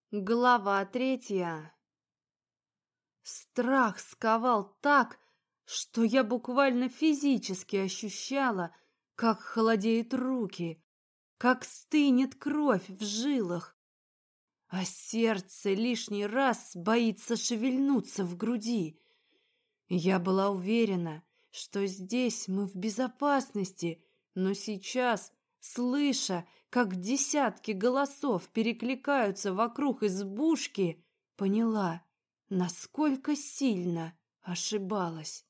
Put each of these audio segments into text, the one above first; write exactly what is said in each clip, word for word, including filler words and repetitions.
Глава третья. Страх сковал так, что я буквально физически ощущала, как холодеют руки, как стынет кровь в жилах, а сердце лишний раз боится шевельнуться в груди. Я была уверена, что здесь мы в безопасности, но сейчас, слыша, как десятки голосов перекликаются вокруг избушки, поняла, насколько сильно ошибалась.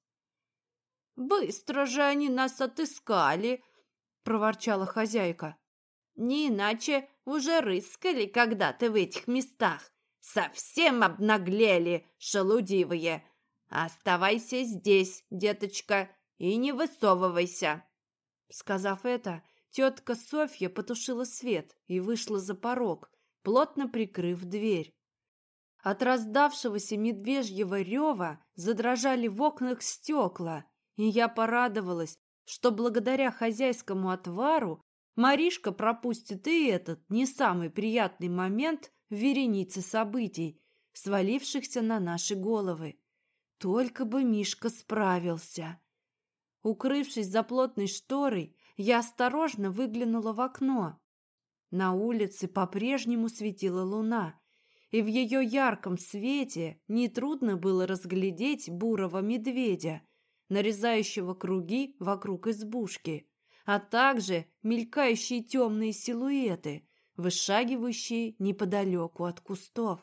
«Быстро же они нас отыскали!» — проворчала хозяйка. «Не иначе уже рыскали когда-то в этих местах. Совсем обнаглели, шелудивые. Оставайся здесь, деточка, и не высовывайся!» Сказав это, тетка Софья потушила свет и вышла за порог, плотно прикрыв дверь. От раздавшегося медвежьего рева задрожали в окнах стекла, и я порадовалась, что благодаря хозяйскому отвару Маришка пропустит и этот не самый приятный момент в веренице событий, свалившихся на наши головы. Только бы Мишка справился. Укрывшись за плотной шторой, я осторожно выглянула в окно. На улице по-прежнему светила луна, и в ее ярком свете нетрудно было разглядеть бурого медведя, нарезающего круги вокруг избушки, а также мелькающие темные силуэты, вышагивающие неподалеку от кустов.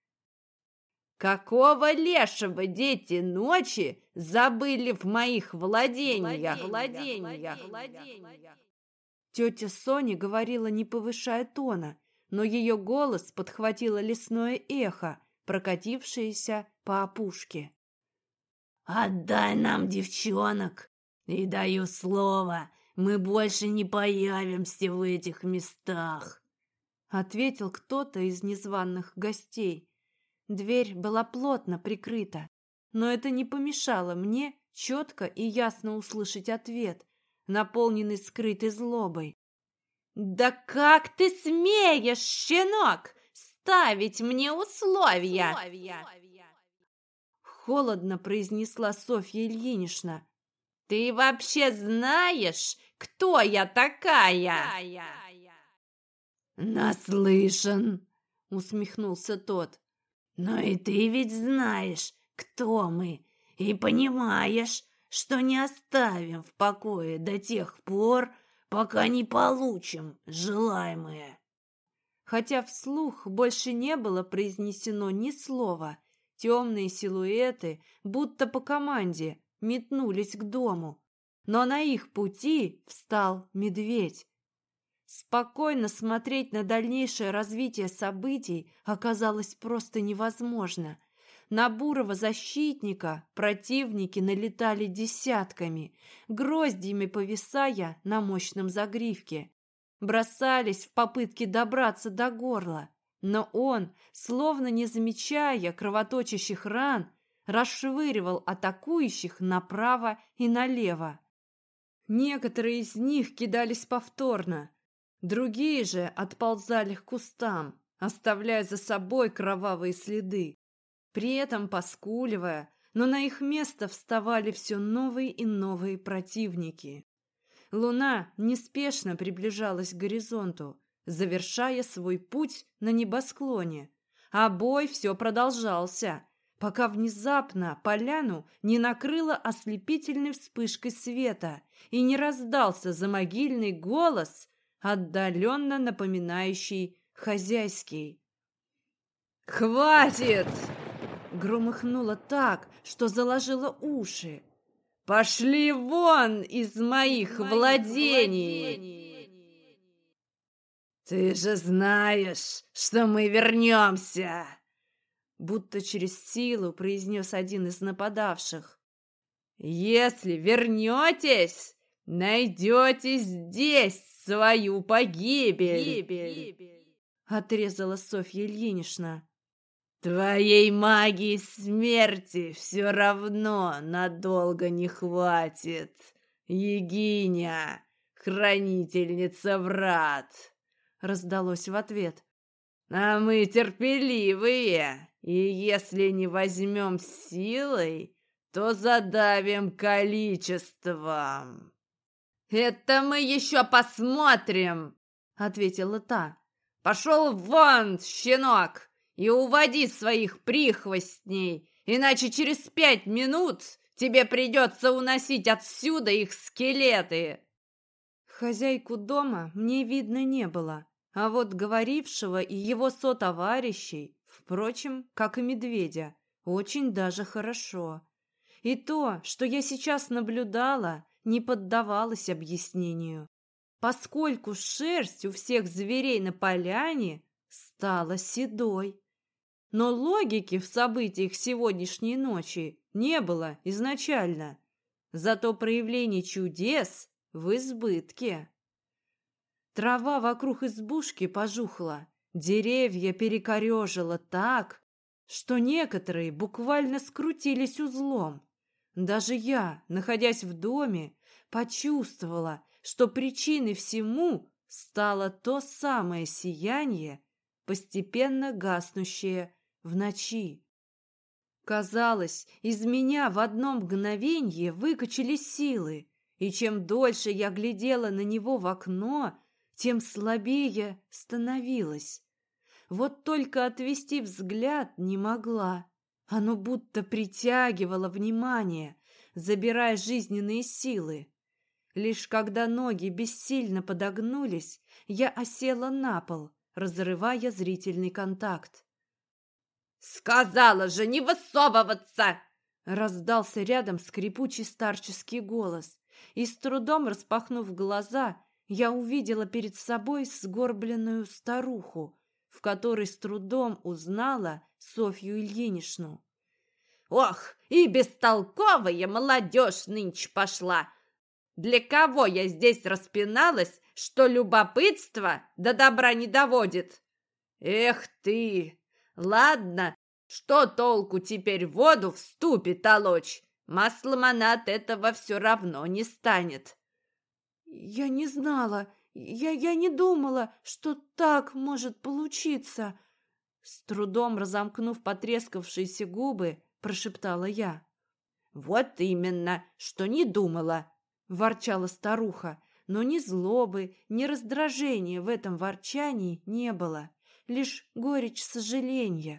«Какого лешего дети ночи забыли в моих владениях, владениях, владениях?» Тетя Соня говорила, не повышая тона, но ее голос подхватило лесное эхо, прокатившееся по опушке. «Отдай нам девчонок, и даю слово, мы больше не появимся в этих местах», — ответил кто-то из незваных гостей. Дверь была плотно прикрыта, но это не помешало мне четко и ясно услышать ответ, наполненный скрытой злобой. «Да как ты смеешь, щенок, ставить мне условия?» Холодно произнесла Софья Ильинична. «Ты вообще знаешь, кто я такая?» «Наслышан», — усмехнулся тот. «Но и ты ведь знаешь, кто мы, и понимаешь, что не оставим в покое до тех пор, пока не получим желаемое». Хотя вслух больше не было произнесено ни слова, темные силуэты, будто по команде, метнулись к дому, но на их пути встал медведь. Спокойно смотреть на дальнейшее развитие событий оказалось просто невозможно. На бурого защитника противники налетали десятками, гроздьями повисая на мощном загривке. Бросались в попытке добраться до горла, но он, словно не замечая кровоточащих ран, расшвыривал атакующих направо и налево. Некоторые из них кидались повторно, другие же отползали к кустам, оставляя за собой кровавые следы. При этом поскуливая, но на их место вставали все новые и новые противники. Луна неспешно приближалась к горизонту, завершая свой путь на небосклоне, а бой все продолжался, пока внезапно поляну не накрыло ослепительной вспышкой света и не раздался замогильный голос, отдаленно напоминающий хозяйский. «Хватит!» — громыхнуло так, что заложило уши. «Пошли вон из моих владений!» «Ты же знаешь, что мы вернемся!» Будто через силу произнес один из нападавших. «Если вернетесь, найдете здесь свою погибель!» Отрезала Софья Ильинична. «Твоей магии смерти все равно надолго не хватит, Егиня, хранительница врат!» Раздалось в ответ. А мы терпеливые, и если не возьмем силой, то задавим количеством». «Это мы еще посмотрим», — ответила та. «Пошел вон, щенок, и уводи своих прихвостней, иначе через пять минут тебе придется уносить отсюда их скелеты». Хозяйку дома мне видно не было, а вот говорившего и его сотоварищей, впрочем, как и медведя, очень даже хорошо. И то, что я сейчас наблюдала, не поддавалось объяснению, поскольку шерсть у всех зверей на поляне стала седой. Но логики в событиях сегодняшней ночи не было изначально, зато проявление чудес в избытке. Трава вокруг избушки пожухла, деревья перекорежило так, что некоторые буквально скрутились узлом. Даже я, находясь в доме, почувствовала, что причиной всему стало то самое сияние, постепенно гаснущее в ночи. Казалось, из меня в одно мгновенье выкачались силы, и чем дольше я глядела на него в окно, тем слабее становилась. Вот только отвести взгляд не могла. Оно будто притягивало внимание, забирая жизненные силы. Лишь когда ноги бессильно подогнулись, я осела на пол, разрывая зрительный контакт. «Сказала же не высовываться!» Раздался рядом скрипучий старческий голос, и с трудом распахнув глаза, я увидела перед собой сгорбленную старуху, в которой с трудом узнала Софью Ильиничну. «Ох, и бестолковая молодежь нынче пошла! Для кого я здесь распиналась, что любопытство до добра не доводит? Эх ты! Ладно, что толку теперь воду в ступе толочь? Маслом она от этого все равно не станет». «Я не знала, я, я не думала, что так может получиться!» С трудом разомкнув потрескавшиеся губы, прошептала я. «Вот именно, что не думала!» — ворчала старуха, но ни злобы, ни раздражения в этом ворчании не было, лишь горечь сожаления.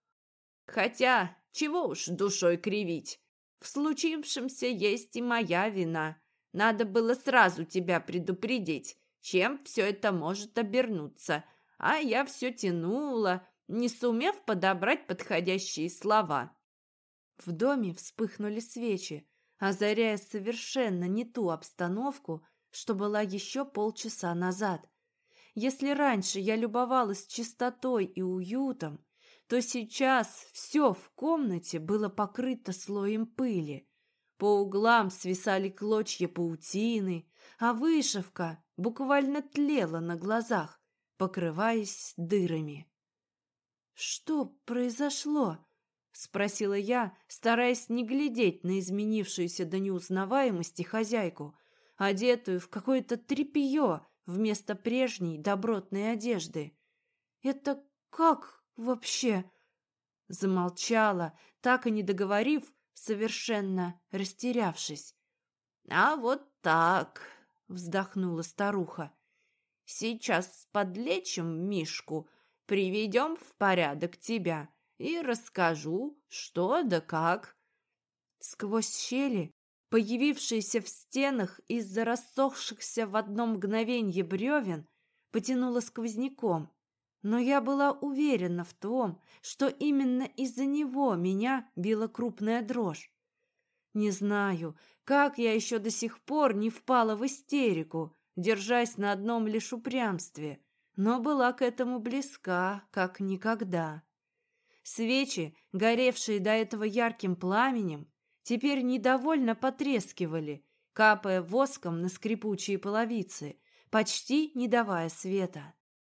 «Хотя, чего уж душой кривить, в случившемся есть и моя вина. Надо было сразу тебя предупредить, чем все это может обернуться, а я все тянула, не сумев подобрать подходящие слова». В доме вспыхнули свечи, озаряя совершенно не ту обстановку, что была еще полчаса назад. Если раньше я любовалась чистотой и уютом, то сейчас все в комнате было покрыто слоем пыли. По углам свисали клочья паутины, а вышивка буквально тлела на глазах, покрываясь дырами. «Что произошло?» — спросила я, стараясь не глядеть на изменившуюся до неузнаваемости хозяйку, одетую в какое-то тряпье вместо прежней добротной одежды. «Это как вообще?» Замолчала, так и не договорив, совершенно растерявшись. «А вот так», — вздохнула старуха. «Сейчас подлечим Мишку, приведем в порядок тебя и расскажу, что да как». Сквозь щели, появившиеся в стенах из-за рассохшихся в одно мгновенье бревен, потянуло сквозняком, но я была уверена в том, что именно из-за него меня била крупная дрожь. Не знаю, как я еще до сих пор не впала в истерику, держась на одном лишь упрямстве, но была к этому близка, как никогда. Свечи, горевшие до этого ярким пламенем, теперь недовольно потрескивали, капая воском на скрипучие половицы, почти не давая света.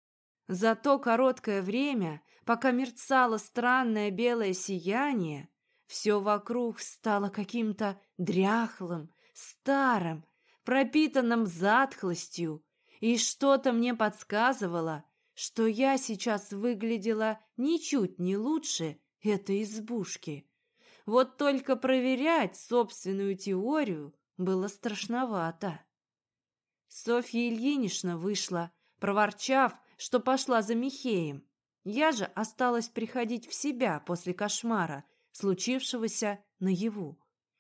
За то короткое время, пока мерцало странное белое сияние, все вокруг стало каким-то дряхлым, старым, пропитанным затхлостью, и что-то мне подсказывало, что я сейчас выглядела ничуть не лучше этой избушки. Вот только проверять собственную теорию было страшновато. Софья Ильинична вышла, проворчав, что пошла за Михеем. Я же осталась приходить в себя после кошмара, случившегося наяву.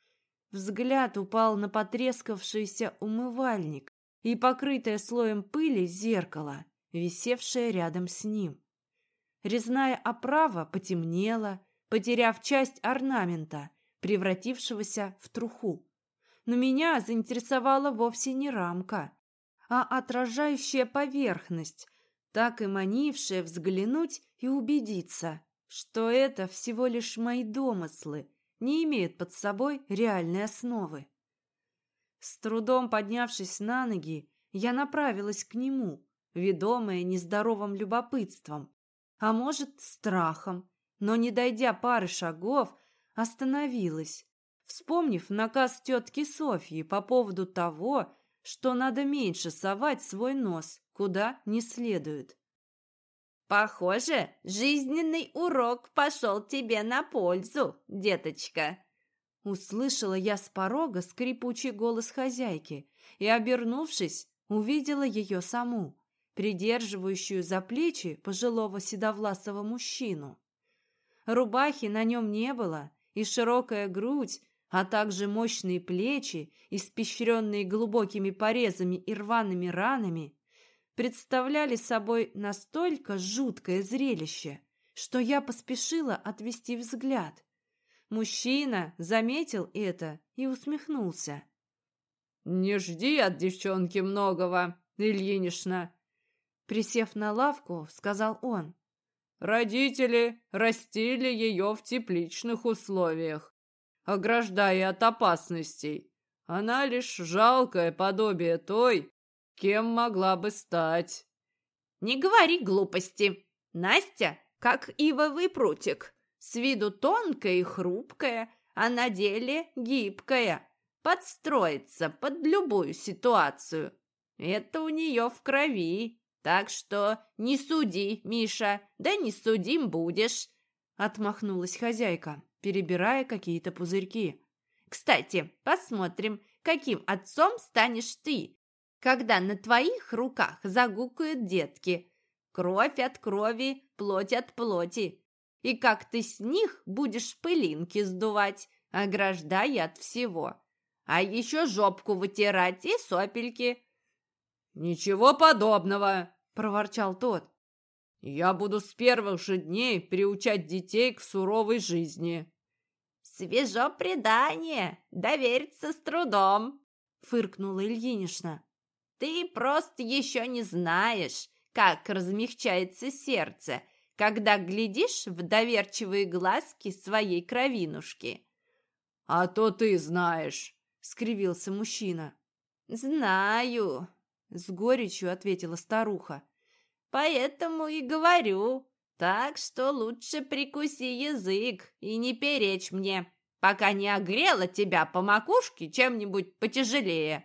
Взгляд упал на потрескавшийся умывальник и покрытое слоем пыли зеркало, висевшее рядом с ним. Резная оправа потемнела, потеряв часть орнамента, превратившегося в труху. Но меня заинтересовала вовсе не рамка, а отражающая поверхность, так и манившая взглянуть и убедиться, что это всего лишь мои домыслы, не имеют под собой реальной основы. С трудом поднявшись на ноги, я направилась к нему, ведомая нездоровым любопытством, а может, страхом, но, не дойдя пары шагов, остановилась, вспомнив наказ тетки Софьи по поводу того, что надо меньше совать свой нос, куда не следует. «Похоже, жизненный урок пошел тебе на пользу, деточка!» Услышала я с порога скрипучий голос хозяйки и, обернувшись, увидела ее саму, придерживающую за плечи пожилого седовласого мужчину. Рубахи на нем не было, и широкая грудь, а также мощные плечи, испещренные глубокими порезами и рваными ранами, представляли собой настолько жуткое зрелище, что я поспешила отвести взгляд. Мужчина заметил это и усмехнулся. «Не жди от девчонки многого, Ильинична!» Присев на лавку, сказал он. «Родители растили ее в тепличных условиях, ограждая от опасностей. Она лишь жалкое подобие той, кем могла бы стать». «Не говори глупости. Настя, как ивовый прутик, с виду тонкая и хрупкая, а на деле гибкая, подстроится под любую ситуацию. Это у нее в крови. Так что не суди, Миша, да не судим будешь», — отмахнулась хозяйка, перебирая какие-то пузырьки. «Кстати, посмотрим, каким отцом станешь ты, когда на твоих руках загукают детки. Кровь от крови, плоть от плоти. И как ты с них будешь пылинки сдувать, ограждая от всего. А еще жопку вытирать и сопельки». «Ничего подобного!» – проворчал тот. «Я буду с первых же дней приучать детей к суровой жизни». «Свежо предание, довериться с трудом», – фыркнула Ильинична. «Ты просто еще не знаешь, как размягчается сердце, когда глядишь в доверчивые глазки своей кровинушки». «А то ты знаешь», – скривился мужчина. «Знаю», – с горечью ответила старуха. «Поэтому и говорю. Так что лучше прикуси язык и не перечь мне, пока не огрела тебя по макушке чем-нибудь потяжелее».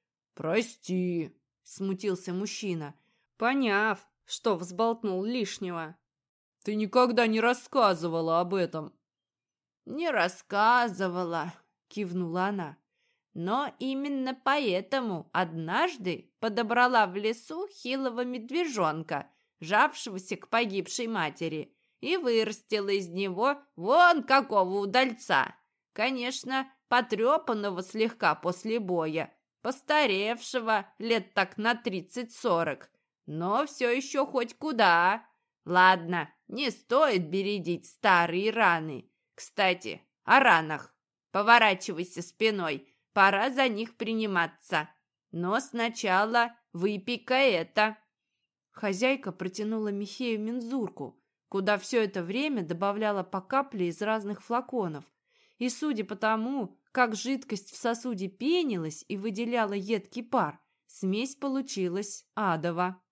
«Прости», – смутился мужчина, поняв, что взболтнул лишнего. «Ты никогда не рассказывала об этом». «Не рассказывала», – кивнула она. «Но именно поэтому однажды подобрала в лесу хилого медвежонка, жавшегося к погибшей матери, и вырастила из него вон какого удальца. Конечно, потрепанного слегка после боя, постаревшего лет так на тридцать-сорок, но все еще хоть куда. Ладно, не стоит бередить старые раны. Кстати, о ранах. Поворачивайся спиной. Пора за них приниматься. Но сначала выпей-ка это». Хозяйка протянула Михею мензурку, куда все это время добавляла по капле из разных флаконов. И судя по тому, как жидкость в сосуде пенилась и выделяла едкий пар, смесь получилась адова.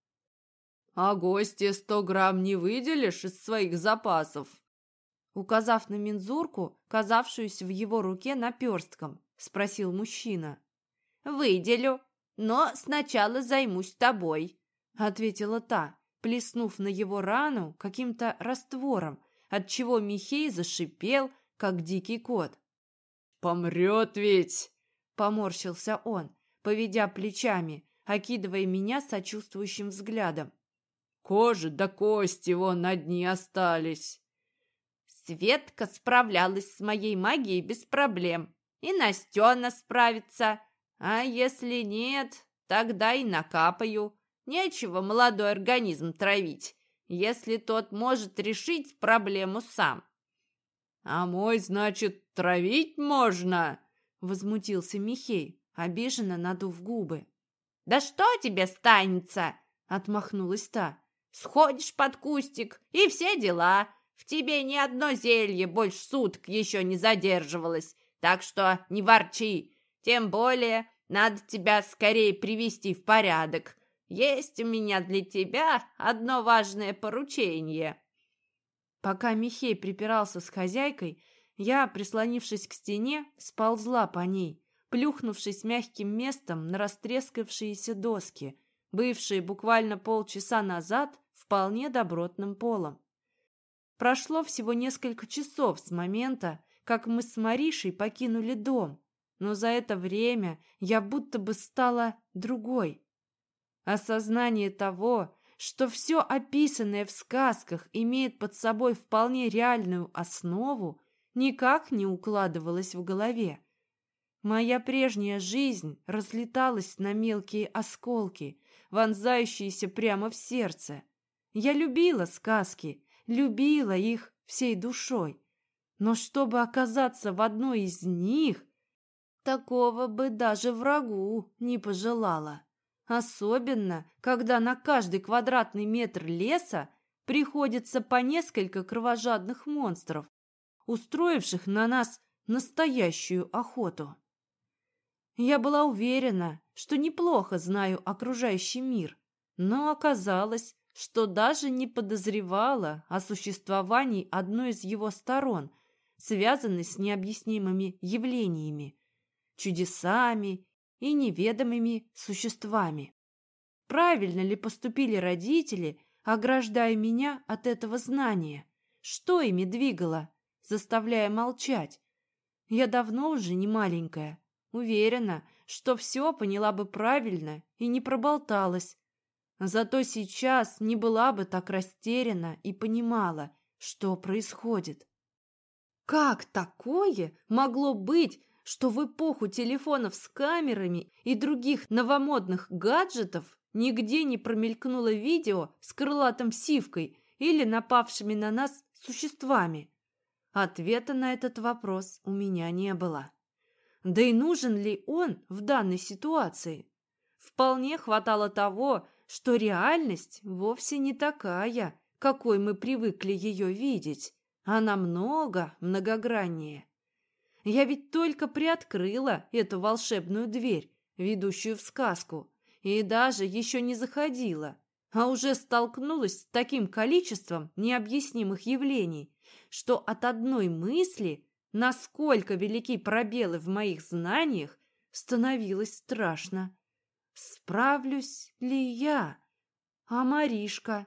«А гости сто грамм не выделишь из своих запасов?» Указав на мензурку, казавшуюся в его руке наперстком, спросил мужчина. «Выделю, но сначала займусь тобой», — ответила та, плеснув на его рану каким-то раствором, отчего Михей зашипел, как дикий кот. «Помрет ведь!» — поморщился он, поведя плечами, окидывая меня сочувствующим взглядом. «Кожа да кости вон одни остались!» Светка справлялась с моей магией без проблем. И Настена справится. А если нет, тогда и накапаю. Нечего молодой организм травить, если тот может решить проблему сам. «А мой, значит, травить можно?» — возмутился Михей, обиженно надув губы. «Да что тебе станется?» — отмахнулась та. «Сходишь под кустик, и все дела. В тебе ни одно зелье больше суток еще не задерживалось, так что не ворчи. Тем более надо тебя скорее привести в порядок. Есть у меня для тебя одно важное поручение». Пока Михей припирался с хозяйкой, я, прислонившись к стене, сползла по ней, плюхнувшись мягким местом на растрескавшиеся доски, бывшие буквально полчаса назад вполне добротным полом. Прошло всего несколько часов с момента, как мы с Маришей покинули дом, но за это время я будто бы стала другой. Осознание того, что все описанное в сказках имеет под собой вполне реальную основу, никак не укладывалось в голове. Моя прежняя жизнь разлеталась на мелкие осколки, вонзающиеся прямо в сердце. Я любила сказки, любила их всей душой. Но чтобы оказаться в одной из них, такого бы даже врагу не пожелала. Особенно, когда на каждый квадратный метр леса приходится по несколько кровожадных монстров, устроивших на нас настоящую охоту. Я была уверена, что неплохо знаю окружающий мир, но оказалось, что даже не подозревала о существовании одной из его сторон, связанной с необъяснимыми явлениями, чудесами и неведомыми существами. Правильно ли поступили родители, ограждая меня от этого знания? Что ими двигало, заставляя молчать? Я давно уже не маленькая, уверена, что все поняла бы правильно и не проболталась. Зато сейчас не была бы так растеряна и понимала, что происходит. Как такое могло быть, что в эпоху телефонов с камерами и других новомодных гаджетов нигде не промелькнуло видео с крылатым сивкой или напавшими на нас существами? Ответа на этот вопрос у меня не было. Да и нужен ли он в данной ситуации? Вполне хватало того, что реальность вовсе не такая, какой мы привыкли ее видеть, а намного многограннее. Я ведь только приоткрыла эту волшебную дверь, ведущую в сказку, и даже еще не заходила, а уже столкнулась с таким количеством необъяснимых явлений, что от одной мысли, насколько велики пробелы в моих знаниях, становилось страшно. Справлюсь ли я? А Маришка?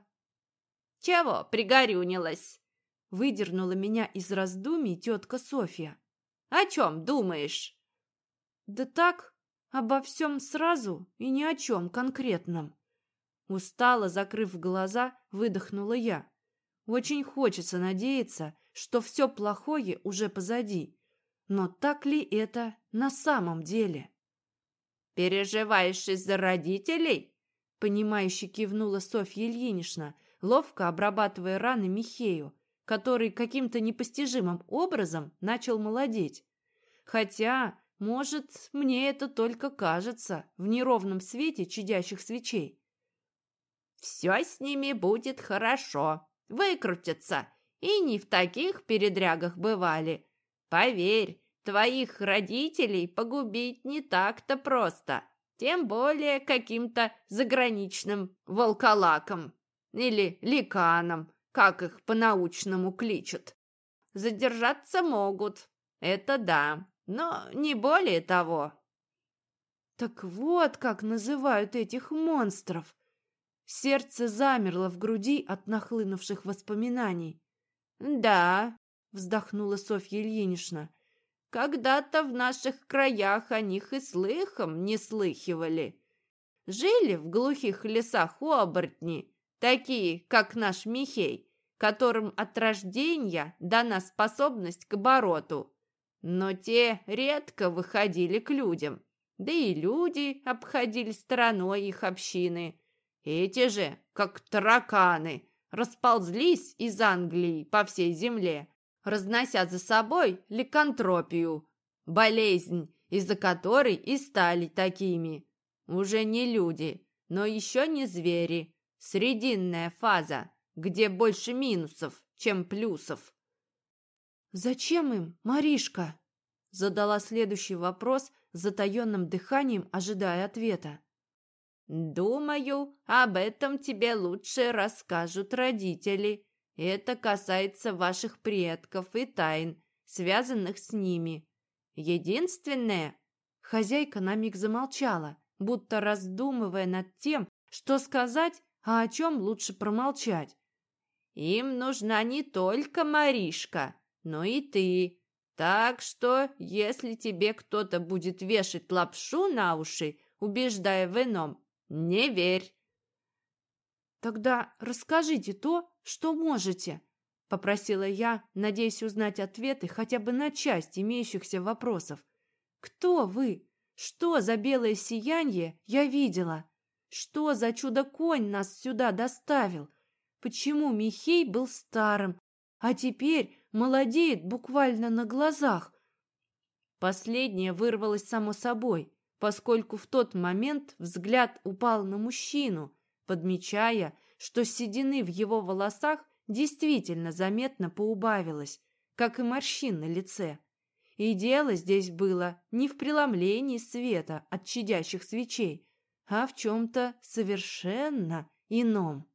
«Чего пригорюнилась?» — выдернула меня из раздумий тетка Софья. «О чем думаешь?» «Да так, обо всем сразу и ни о чем конкретном». Устало, закрыв глаза, выдохнула я. Очень хочется надеяться, что все плохое уже позади. Но так ли это на самом деле? «Переживаешь из-за родителей?» Понимающе кивнула Софья Ильинична, ловко обрабатывая раны Михею, который каким-то непостижимым образом начал молодеть. Хотя, может, мне это только кажется в неровном свете чадящих свечей. «Все с ними будет хорошо, выкрутятся, и не в таких передрягах бывали. Поверь, твоих родителей погубить не так-то просто, тем более каким-то заграничным волколаком или ликаном, как их по-научному кличут. Задержаться могут, это да, но не более того». Так вот как называют этих монстров. Сердце замерло в груди от нахлынувших воспоминаний. «Да», — вздохнула Софья Ильинична, когда-то в наших краях о них и слыхом не слыхивали. Жили в глухих лесах оборотни, такие, как наш Михей, которым от рождения дана способность к обороту. Но те редко выходили к людям, да и люди обходили стороной их общины. Эти же, как тараканы, расползлись из Англии по всей земле, разнося за собой ликантропию, болезнь, из-за которой и стали такими. Уже не люди, но еще не звери. Срединная фаза, где больше минусов, чем плюсов. «Зачем им, Маришка?» Задала следующий вопрос с затаенным дыханием, ожидая ответа. «Думаю, об этом тебе лучше расскажут родители. Это касается ваших предков и тайн, связанных с ними. Единственное...» Хозяйка на миг замолчала, будто раздумывая над тем, что сказать, а о чем лучше промолчать. «Им нужна не только Маришка, но и ты. Так что, если тебе кто-то будет вешать лапшу на уши, убеждая в ином, не верь». «Тогда расскажите то, что можете», — попросила я, надеясь узнать ответы хотя бы на часть имеющихся вопросов. «Кто вы? Что за белое сияние я видела? Что за чудо-конь нас сюда доставил? Почему Михей был старым, а теперь молодеет буквально на глазах?» Последнее вырвалось само собой, поскольку в тот момент взгляд упал на мужчину, подмечая, что седины в его волосах действительно заметно поубавилось, как и морщин на лице. И дело здесь было не в преломлении света от чадящих свечей, а в чем-то совершенно ином.